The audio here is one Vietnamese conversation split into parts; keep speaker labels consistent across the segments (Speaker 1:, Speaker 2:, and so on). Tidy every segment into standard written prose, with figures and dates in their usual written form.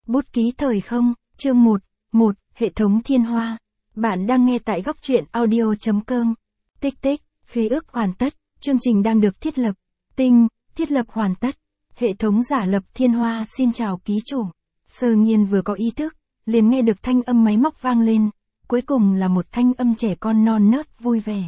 Speaker 1: Bút ký thời không, chương 1, hệ thống thiên hoa. Bạn đang nghe tại góc truyện audio.com. Tích tích, khế ước hoàn tất, chương trình đang được thiết lập. Thiết lập hoàn tất. Hệ thống giả lập thiên hoa xin chào ký chủ. Sơ Nhiên vừa có ý thức, liền nghe được thanh âm máy móc vang lên, cuối cùng là một thanh âm trẻ con non nớt vui vẻ.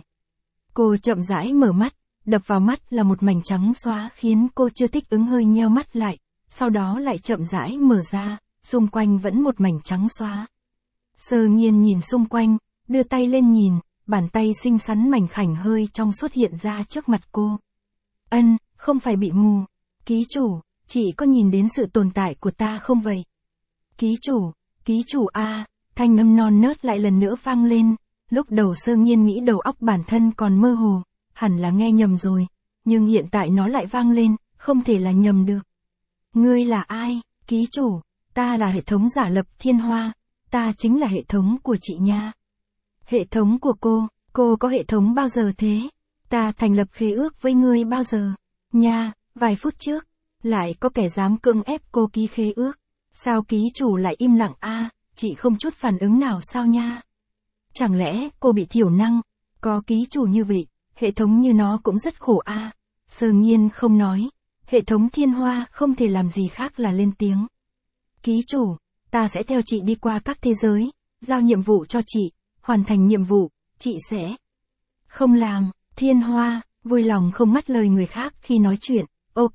Speaker 1: Cô chậm rãi mở mắt, đập vào mắt là một mảnh trắng xóa khiến cô chưa thích ứng hơi nheo mắt lại, sau đó lại chậm rãi mở ra, xung quanh vẫn một mảnh trắng xóa. Sơ Nhiên nhìn xung quanh, đưa tay lên nhìn, bàn tay xinh xắn mảnh khảnh hơi trong suốt hiện ra trước mặt cô. Không phải bị mù. Ký chủ, chị có nhìn đến sự tồn tại của ta không vậy? Ký chủ a, thanh âm non nớt lại lần nữa vang lên. Lúc đầu Sơ Nhiên nghĩ đầu óc bản thân còn mơ hồ, hẳn là nghe nhầm rồi, nhưng hiện tại nó lại vang lên, không thể là nhầm được. Ngươi là ai, ký chủ? Ta là hệ thống giả lập thiên hoa, ta chính là hệ thống của chị nha. Hệ thống của cô có hệ thống bao giờ thế? Ta thành lập khế ước với ngươi bao giờ? Nha, vài phút trước, lại có kẻ dám cưỡng ép cô ký khế ước. Sao ký chủ lại im lặng a? Chị không chút phản ứng nào sao nha? Chẳng lẽ cô bị thiểu năng? Có ký chủ như vậy, hệ thống như nó cũng rất khổ a. Sơ Nhiên không nói, hệ thống thiên hoa không thể làm gì khác là lên tiếng. Ký chủ, ta sẽ theo chị đi qua các thế giới, giao nhiệm vụ cho chị, hoàn thành nhiệm vụ, chị sẽ không làm. Thiên hoa, vui lòng không ngắt lời người khác khi nói chuyện, ok.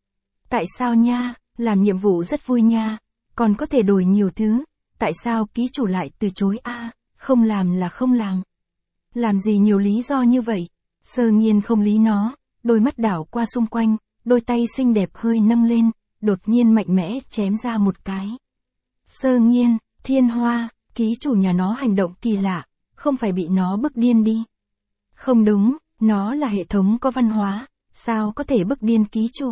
Speaker 1: Tại sao nha, làm nhiệm vụ rất vui nha, còn có thể đổi nhiều thứ, tại sao ký chủ lại từ chối a? Không làm là không làm. Làm gì nhiều lý do như vậy? Sơ Nhiên không lý nó, đôi mắt đảo qua xung quanh, đôi tay xinh đẹp hơi nâng lên, đột nhiên mạnh mẽ chém ra một cái. Sơ Nhiên, thiên hoa, ký chủ nhà nó hành động kỳ lạ, không phải bị nó bức điên đi. Không đúng, nó là hệ thống có văn hóa, sao có thể bức điên ký chủ?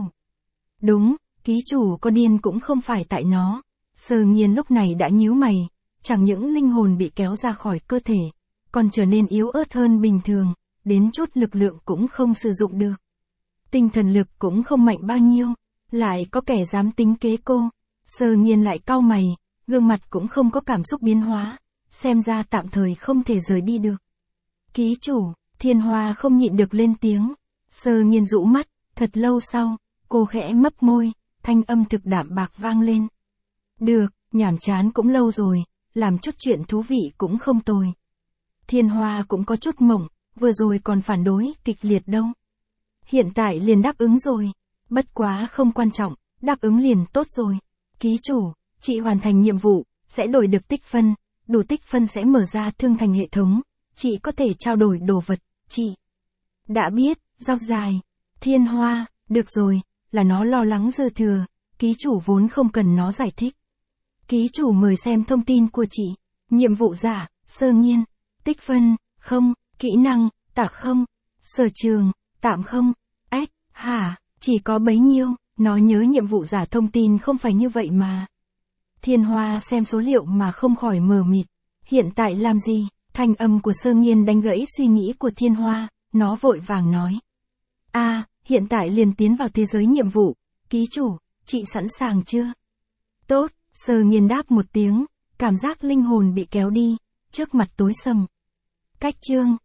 Speaker 1: Đúng, ký chủ có điên cũng không phải tại nó. Sơ Nhiên lúc này đã nhíu mày, chẳng những linh hồn bị kéo ra khỏi cơ thể, còn trở nên yếu ớt hơn bình thường, đến chút lực lượng cũng không sử dụng được. Tinh thần lực cũng không mạnh bao nhiêu, lại có kẻ dám tính kế cô. Sơ Nhiên lại cau mày, gương mặt cũng không có cảm xúc biến hóa, xem ra tạm thời không thể rời đi được. Ký chủ, thiên hoa không nhịn được lên tiếng. Sơ Nhiên rũ mắt, thật lâu sau, cô khẽ mấp môi, thanh âm thực đạm bạc vang lên. Được, nhảm chán cũng lâu rồi, làm chút chuyện thú vị cũng không tồi. Thiên hoa cũng có chút mộng, vừa rồi còn phản đối kịch liệt đâu. Hiện tại liền đáp ứng rồi. Bất quá không quan trọng, đáp ứng liền tốt rồi. Ký chủ, chị hoàn thành nhiệm vụ, sẽ đổi được tích phân, đủ tích phân sẽ mở ra thương thành hệ thống, chị có thể trao đổi đồ vật, chị. Đã biết, dọc dài. Thiên hoa, được rồi, là nó lo lắng dư thừa, ký chủ vốn không cần nó giải thích. Ký chủ mời xem thông tin của chị. Nhiệm vụ giả, Sơ Nhiên. Tích phân, không. Kỹ năng, tạc không. Sở trường, tạm không. Hả, chỉ có bấy nhiêu. Nó nhớ nhiệm vụ giả thông tin không phải như vậy mà. Thiên hoa xem số liệu mà không khỏi mờ mịt. Hiện tại làm gì? Thanh âm của Sơ Nhiên đánh gãy suy nghĩ của thiên hoa, nó vội vàng nói. Hiện tại liền tiến vào thế giới nhiệm vụ. Ký chủ, chị sẵn sàng chưa? Tốt, Sơ Nhiên đáp một tiếng, cảm giác linh hồn bị kéo đi, trước mặt tối sầm. Cách chương,